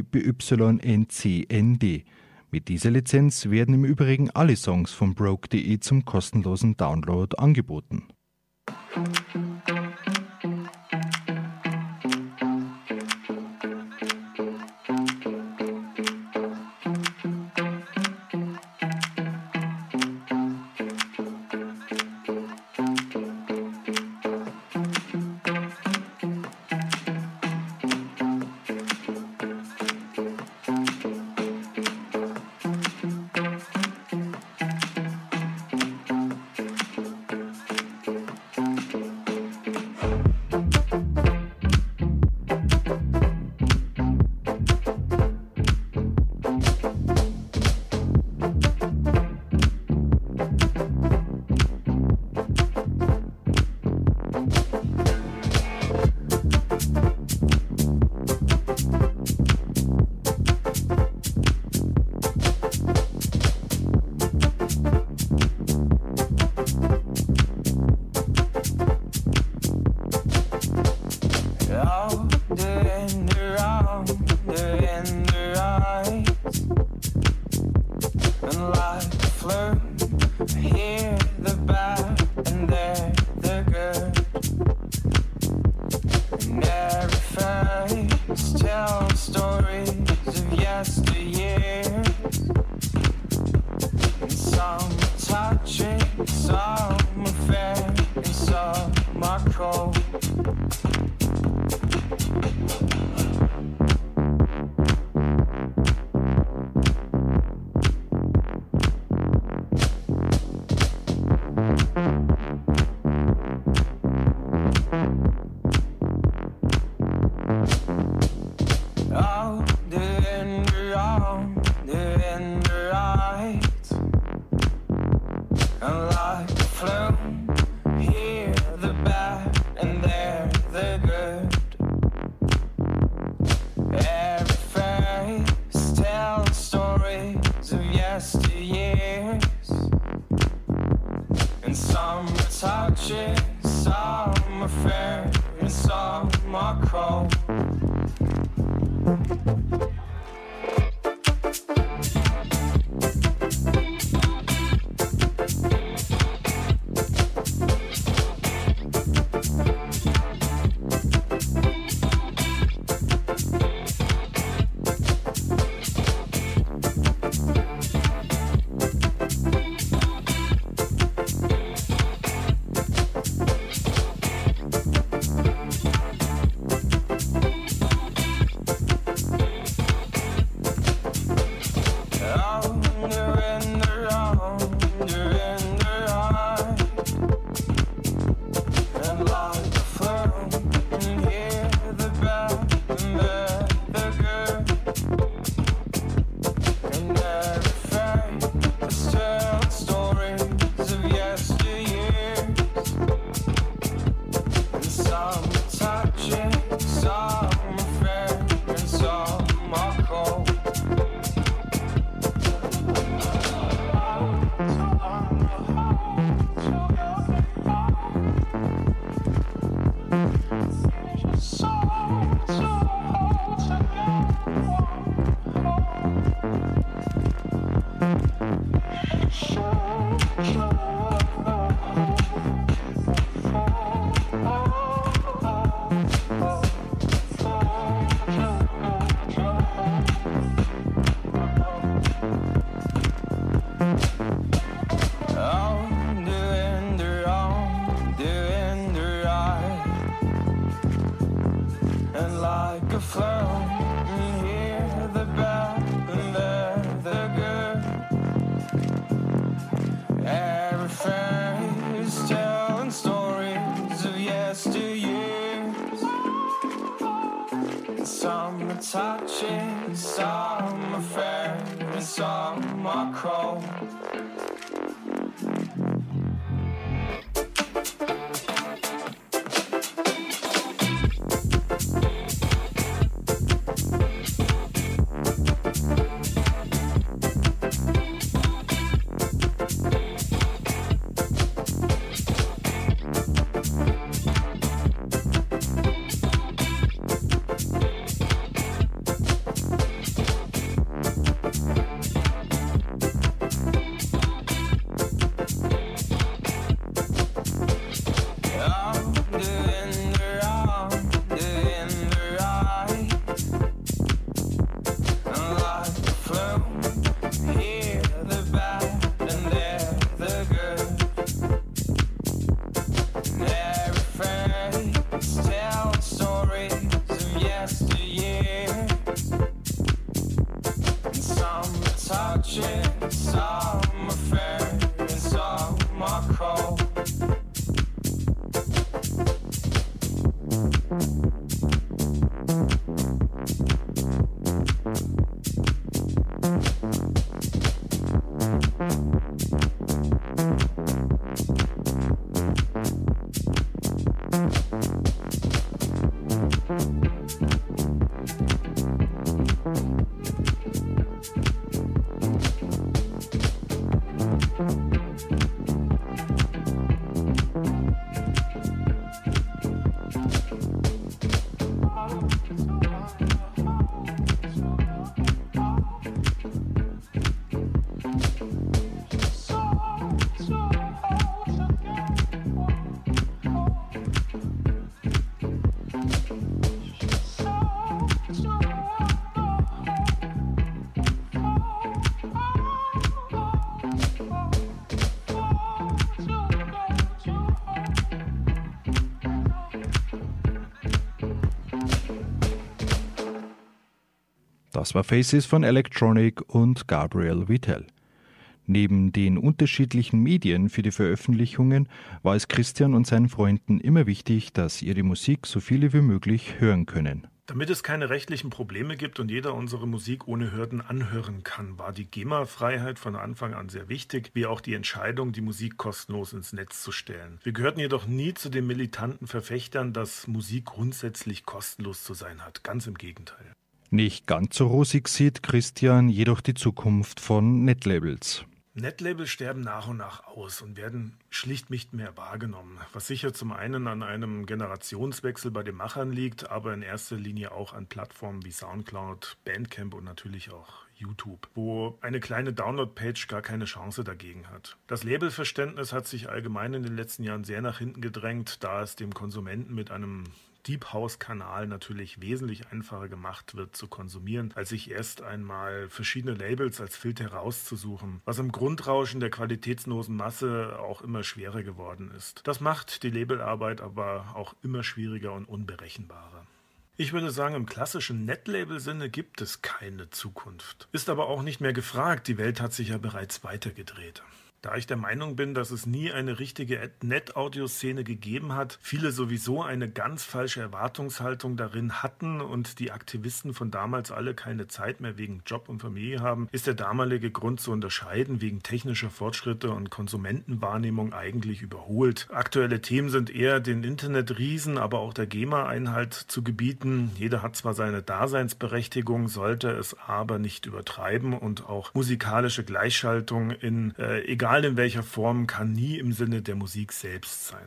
BY-NCND. Mit dieser Lizenz werden im Übrigen alle Songs von brock.de zum kostenlosen Download angeboten. stories of yesteryear. And some touching, some are fair, and some are cold. Das war Faces von Electronic und Gabriel Vittel. Neben den unterschiedlichen Medien für die Veröffentlichungen war es Christian und seinen Freunden immer wichtig, dass ihre Musik so viele wie möglich hören können. Damit es keine rechtlichen Probleme gibt und jeder unsere Musik ohne Hürden anhören kann, war die GEMA-Freiheit von Anfang an sehr wichtig, wie auch die Entscheidung, die Musik kostenlos ins Netz zu stellen. Wir gehörten jedoch nie zu den militanten Verfechtern, dass Musik grundsätzlich kostenlos zu sein hat. Ganz im Gegenteil. Nicht ganz so rosig sieht Christian jedoch die Zukunft von Netlabels. Netlabels sterben nach und nach aus und werden schlicht nicht mehr wahrgenommen, was sicher zum einen an einem Generationswechsel bei den Machern liegt, aber in erster Linie auch an Plattformen wie Soundcloud, Bandcamp und natürlich auch YouTube, wo eine kleine Download-Page gar keine Chance dagegen hat. Das Labelverständnis hat sich allgemein in den letzten Jahren sehr nach hinten gedrängt, da es dem Konsumenten mit einem Deep House-Kanal natürlich wesentlich einfacher gemacht wird zu konsumieren, als sich erst einmal verschiedene Labels als Filter rauszusuchen, was im Grundrauschen der qualitätslosen Masse auch immer schwerer geworden ist. Das macht die Labelarbeit aber auch immer schwieriger und unberechenbarer. Ich würde sagen, im klassischen Netlabel-Sinne gibt es keine Zukunft. Ist aber auch nicht mehr gefragt, die Welt hat sich ja bereits weitergedreht. Da ich der Meinung bin, dass es nie eine richtige Net-Audio-Szene gegeben hat, viele sowieso eine ganz falsche Erwartungshaltung darin hatten und die Aktivisten von damals alle keine Zeit mehr wegen Job und Familie haben, ist der damalige Grund zu unterscheiden wegen technischer Fortschritte und Konsumentenwahrnehmung eigentlich überholt. Aktuelle Themen sind eher den Internetriesen, aber auch der GEMA-Einhalt zu gebieten. Jeder hat zwar seine Daseinsberechtigung, sollte es aber nicht übertreiben und auch musikalische Gleichschaltung egal in welcher Form, kann nie im Sinne der Musik selbst sein.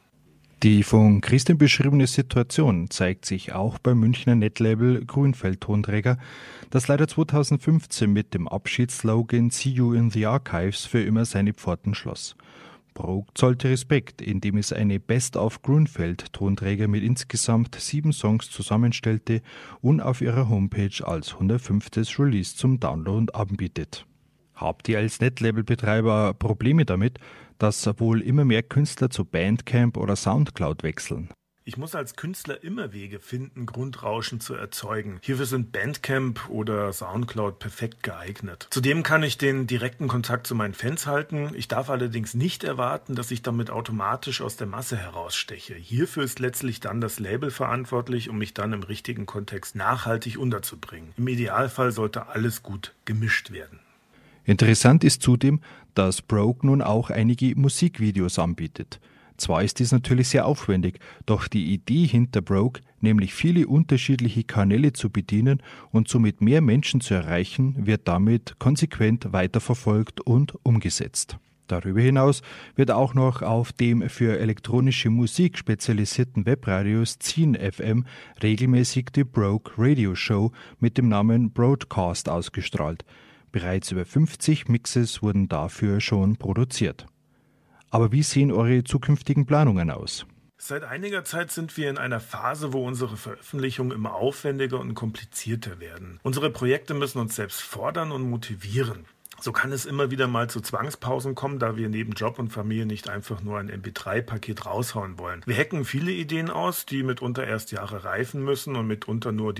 Die von Christian beschriebene Situation zeigt sich auch beim Münchner Netlabel Grünfeld-Tonträger, das leider 2015 mit dem Abschiedsslogan See You in the Archives für immer seine Pforten schloss. Broke zollte Respekt, indem es eine Best-of Grünfeld-Tonträger mit insgesamt 7 Songs zusammenstellte und auf ihrer Homepage als 105. Release zum Download anbietet. Habt ihr als Netlabel-Betreiber Probleme damit, dass wohl immer mehr Künstler zu Bandcamp oder Soundcloud wechseln? Ich muss als Künstler immer Wege finden, Grundrauschen zu erzeugen. Hierfür sind Bandcamp oder Soundcloud perfekt geeignet. Zudem kann ich den direkten Kontakt zu meinen Fans halten. Ich darf allerdings nicht erwarten, dass ich damit automatisch aus der Masse heraussteche. Hierfür ist letztlich dann das Label verantwortlich, um mich dann im richtigen Kontext nachhaltig unterzubringen. Im Idealfall sollte alles gut gemischt werden. Interessant ist zudem, dass Broke nun auch einige Musikvideos anbietet. Zwar ist dies natürlich sehr aufwendig, doch die Idee hinter Broke, nämlich viele unterschiedliche Kanäle zu bedienen und somit mehr Menschen zu erreichen, wird damit konsequent weiterverfolgt und umgesetzt. Darüber hinaus wird auch noch auf dem für elektronische Musik spezialisierten Webradios Zine FM regelmäßig die Broke Radio Show mit dem Namen Broadcast ausgestrahlt. Bereits über 50 Mixes wurden dafür schon produziert. Aber wie sehen eure zukünftigen Planungen aus? Seit einiger Zeit sind wir in einer Phase, wo unsere Veröffentlichungen immer aufwendiger und komplizierter werden. Unsere Projekte müssen uns selbst fordern und motivieren. So kann es immer wieder mal zu Zwangspausen kommen, da wir neben Job und Familie nicht einfach nur ein MP3-Paket raushauen wollen. Wir hacken viele Ideen aus, die mitunter erst Jahre reifen müssen und mitunter nur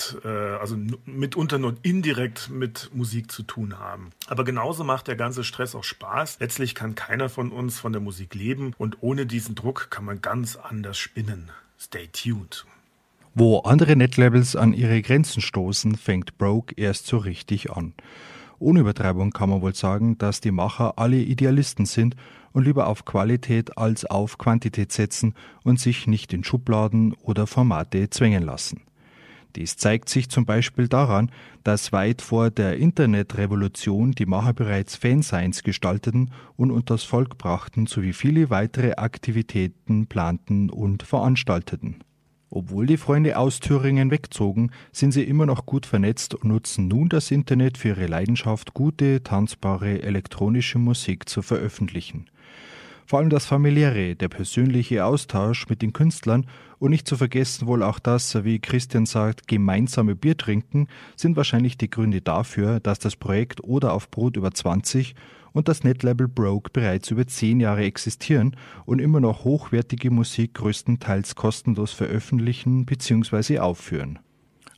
indirekt mit Musik zu tun haben. Aber genauso macht der ganze Stress auch Spaß. Letztlich kann keiner von uns von der Musik leben und ohne diesen Druck kann man ganz anders spinnen. Stay tuned. Wo andere Netlabels an ihre Grenzen stoßen, fängt Broke erst so richtig an. Ohne Übertreibung kann man wohl sagen, dass die Macher alle Idealisten sind und lieber auf Qualität als auf Quantität setzen und sich nicht in Schubladen oder Formate zwängen lassen. Dies zeigt sich zum Beispiel daran, dass weit vor der Internetrevolution die Macher bereits Fansigns gestalteten und unters Volk brachten sowie viele weitere Aktivitäten planten und veranstalteten. Obwohl die Freunde aus Thüringen wegzogen, sind sie immer noch gut vernetzt und nutzen nun das Internet für ihre Leidenschaft, gute, tanzbare elektronische Musik zu veröffentlichen. Vor allem das familiäre, der persönliche Austausch mit den Künstlern und nicht zu vergessen wohl auch das, wie Christian sagt, gemeinsame Bier trinken, sind wahrscheinlich die Gründe dafür, dass das Projekt Oder auf Brot über 20 und das Netlabel Broke bereits über 10 Jahre existieren und immer noch hochwertige Musik größtenteils kostenlos veröffentlichen bzw. aufführen.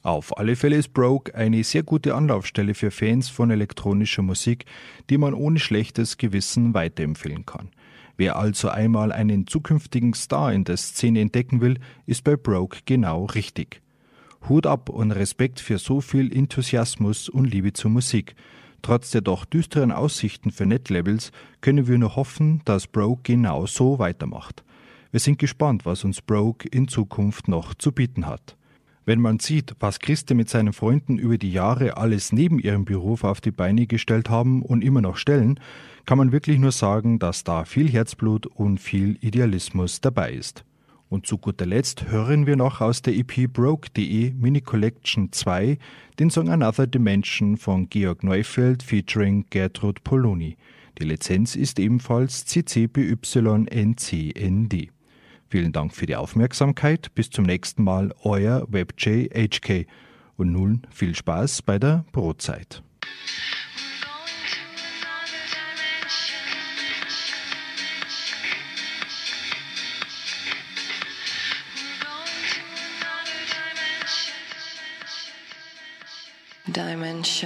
Auf alle Fälle ist Broke eine sehr gute Anlaufstelle für Fans von elektronischer Musik, die man ohne schlechtes Gewissen weiterempfehlen kann. Wer also einmal einen zukünftigen Star in der Szene entdecken will, ist bei Broke genau richtig. Hut ab und Respekt für so viel Enthusiasmus und Liebe zur Musik. Trotz der doch düsteren Aussichten für Netlabels können wir nur hoffen, dass Broke genau so weitermacht. Wir sind gespannt, was uns Broke in Zukunft noch zu bieten hat. Wenn man sieht, was Christe mit seinen Freunden über die Jahre alles neben ihrem Beruf auf die Beine gestellt haben und immer noch stellen, kann man wirklich nur sagen, dass da viel Herzblut und viel Idealismus dabei ist. Und zu guter Letzt hören wir noch aus der EP Broke.de Mini Collection 2 den Song Another Dimension von Georg Neufeld featuring Gertrud Poloni. Die Lizenz ist ebenfalls CC BY NC-ND. Vielen Dank für die Aufmerksamkeit. Bis zum nächsten Mal, euer WebJHK. Und nun viel Spaß bei der Brotzeit. Dimension.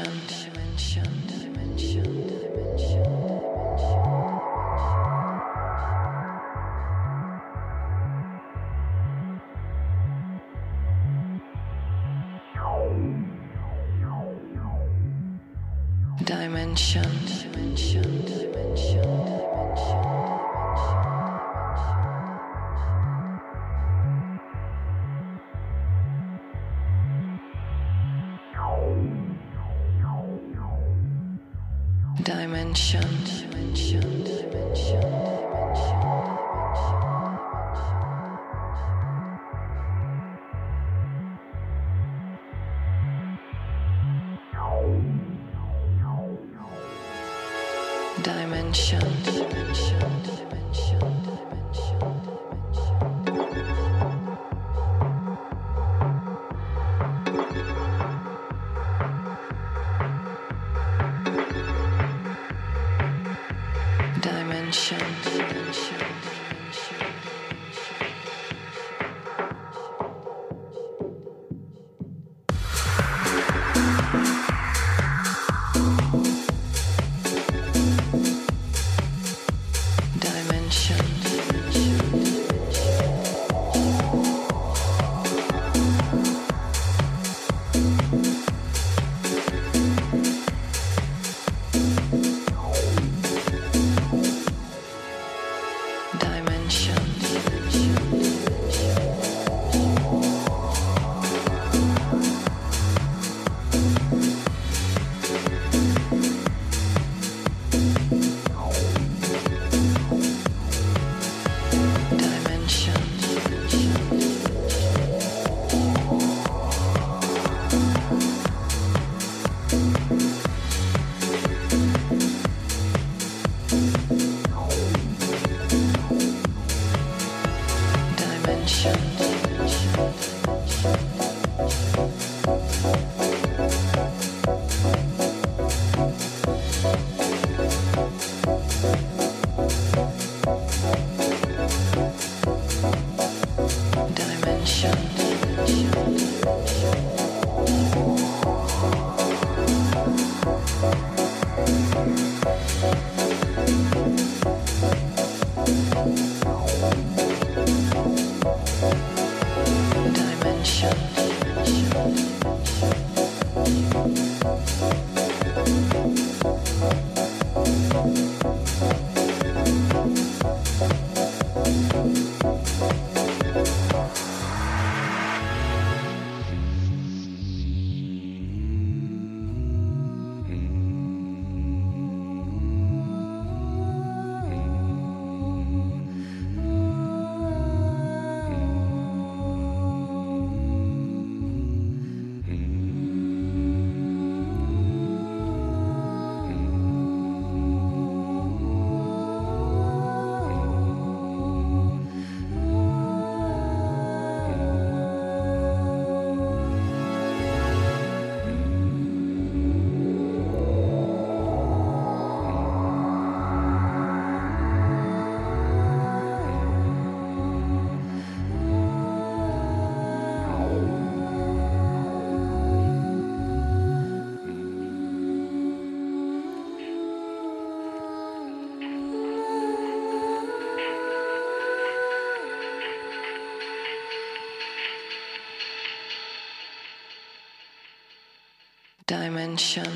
Dimension.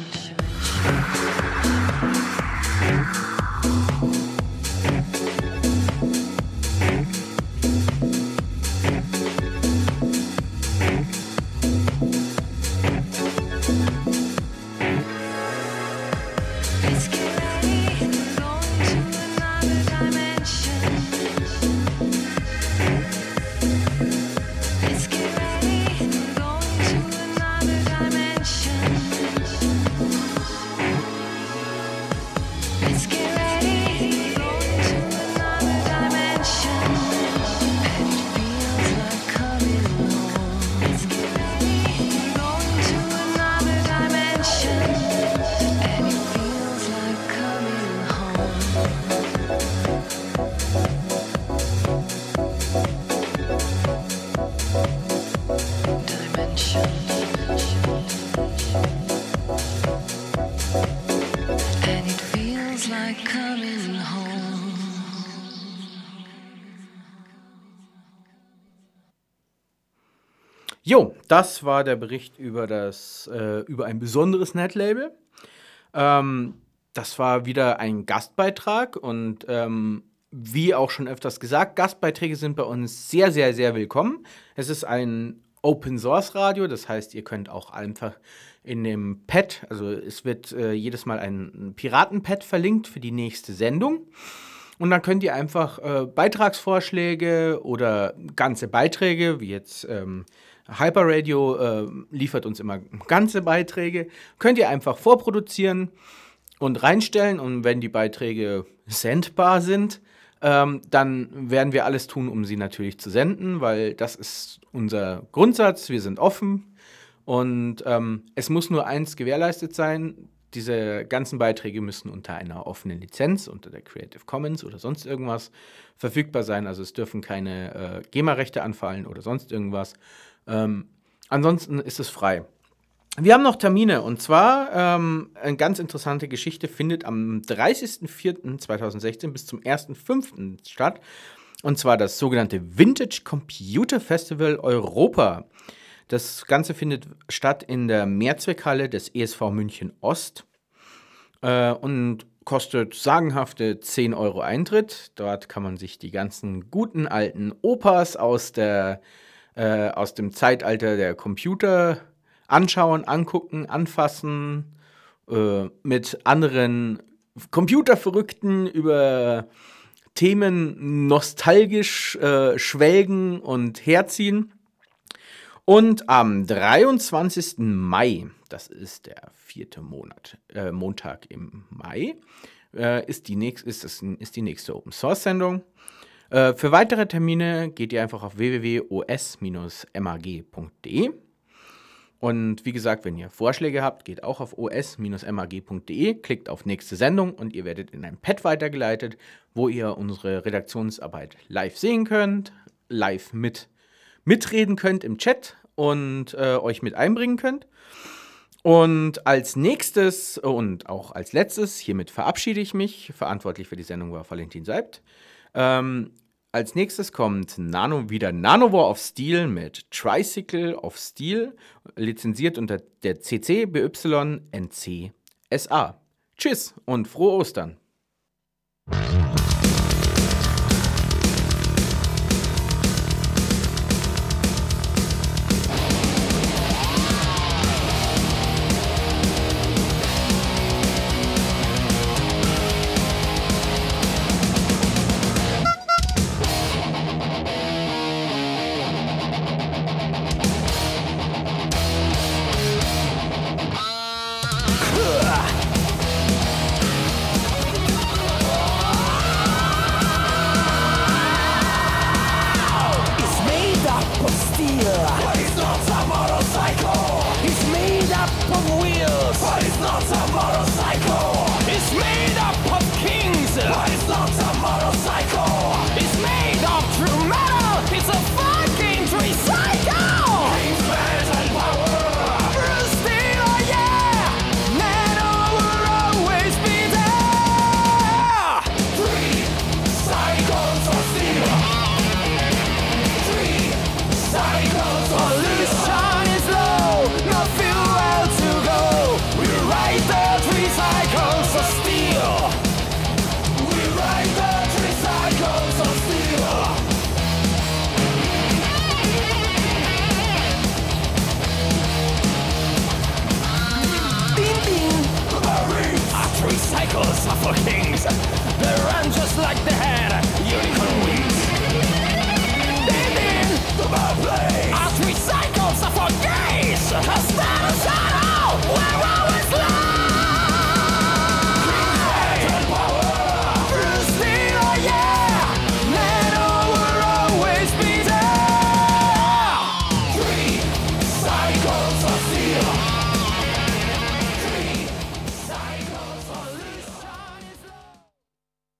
Jo, das war der Bericht über über ein besonderes Netlabel. Das war wieder ein Gastbeitrag und wie auch schon öfters gesagt, Gastbeiträge sind bei uns sehr, sehr, sehr willkommen. Es ist ein Open-Source-Radio, das heißt, ihr könnt auch einfach in dem Pad, also es wird jedes Mal ein Piraten-Pad verlinkt für die nächste Sendung. Und dann könnt ihr einfach Beitragsvorschläge oder ganze Beiträge, wie jetzt Hyperradio liefert uns immer ganze Beiträge, könnt ihr einfach vorproduzieren und reinstellen. Und wenn die Beiträge sendbar sind, dann werden wir alles tun, um sie natürlich zu senden, weil das ist unser Grundsatz, wir sind offen. Und es muss nur eins gewährleistet sein, diese ganzen Beiträge müssen unter einer offenen Lizenz, unter der Creative Commons oder sonst irgendwas verfügbar sein. Also es dürfen keine GEMA-Rechte anfallen oder sonst irgendwas. Ansonsten ist es frei. Wir haben noch Termine und zwar eine ganz interessante Geschichte findet am 30.04.2016 bis zum 1.05. statt. Und zwar das sogenannte Vintage Computer Festival Europa. Das Ganze findet statt in der Mehrzweckhalle des ESV München Ost und kostet sagenhafte 10 € Eintritt. Dort kann man sich die ganzen guten alten Opas aus dem Zeitalter der Computer anschauen, angucken, anfassen, mit anderen Computerverrückten über Themen nostalgisch schwelgen und herziehen. Und am 23. Mai, das ist der 4. Montag im Mai, ist die nächste Open-Source-Sendung. Für weitere Termine geht ihr einfach auf www.os-mag.de. Und wie gesagt, wenn ihr Vorschläge habt, geht auch auf os-mag.de, klickt auf nächste Sendung und ihr werdet in ein Pad weitergeleitet, wo ihr unsere Redaktionsarbeit live sehen könnt, live mitreden könnt im Chat und euch mit einbringen könnt. Und als nächstes und auch als letztes, hiermit verabschiede ich mich. Verantwortlich für die Sendung war Valentin Seibt. Als nächstes kommt Nanowar of Steel mit Tricycle of Steel, lizenziert unter der CC BY NC SA. Tschüss und frohe Ostern! Tentacles are for kings. They run just like the head. Unicorn